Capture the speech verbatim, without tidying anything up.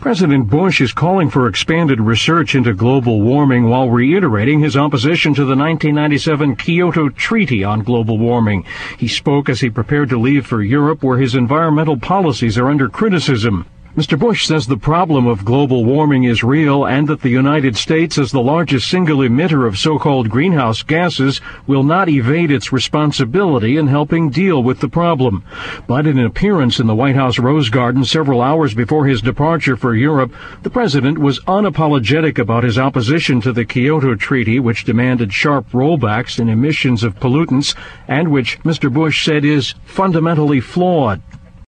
President Bush is calling for expanded research into global warming while reiterating his opposition to the nineteen ninety-seven Kyoto Treaty on global warming. He spoke as he prepared to leave for Europe, where his environmental policies are under criticism. Mister Bush says the problem of global warming is real and that the United States, as the largest single emitter of so-called greenhouse gases, will not evade its responsibility in helping deal with the problem. But in an appearance in the White House Rose Garden several hours before his departure for Europe, the president was unapologetic about his opposition to the Kyoto Treaty, which demanded sharp rollbacks in emissions of pollutants and which Mister Bush said is fundamentally flawed.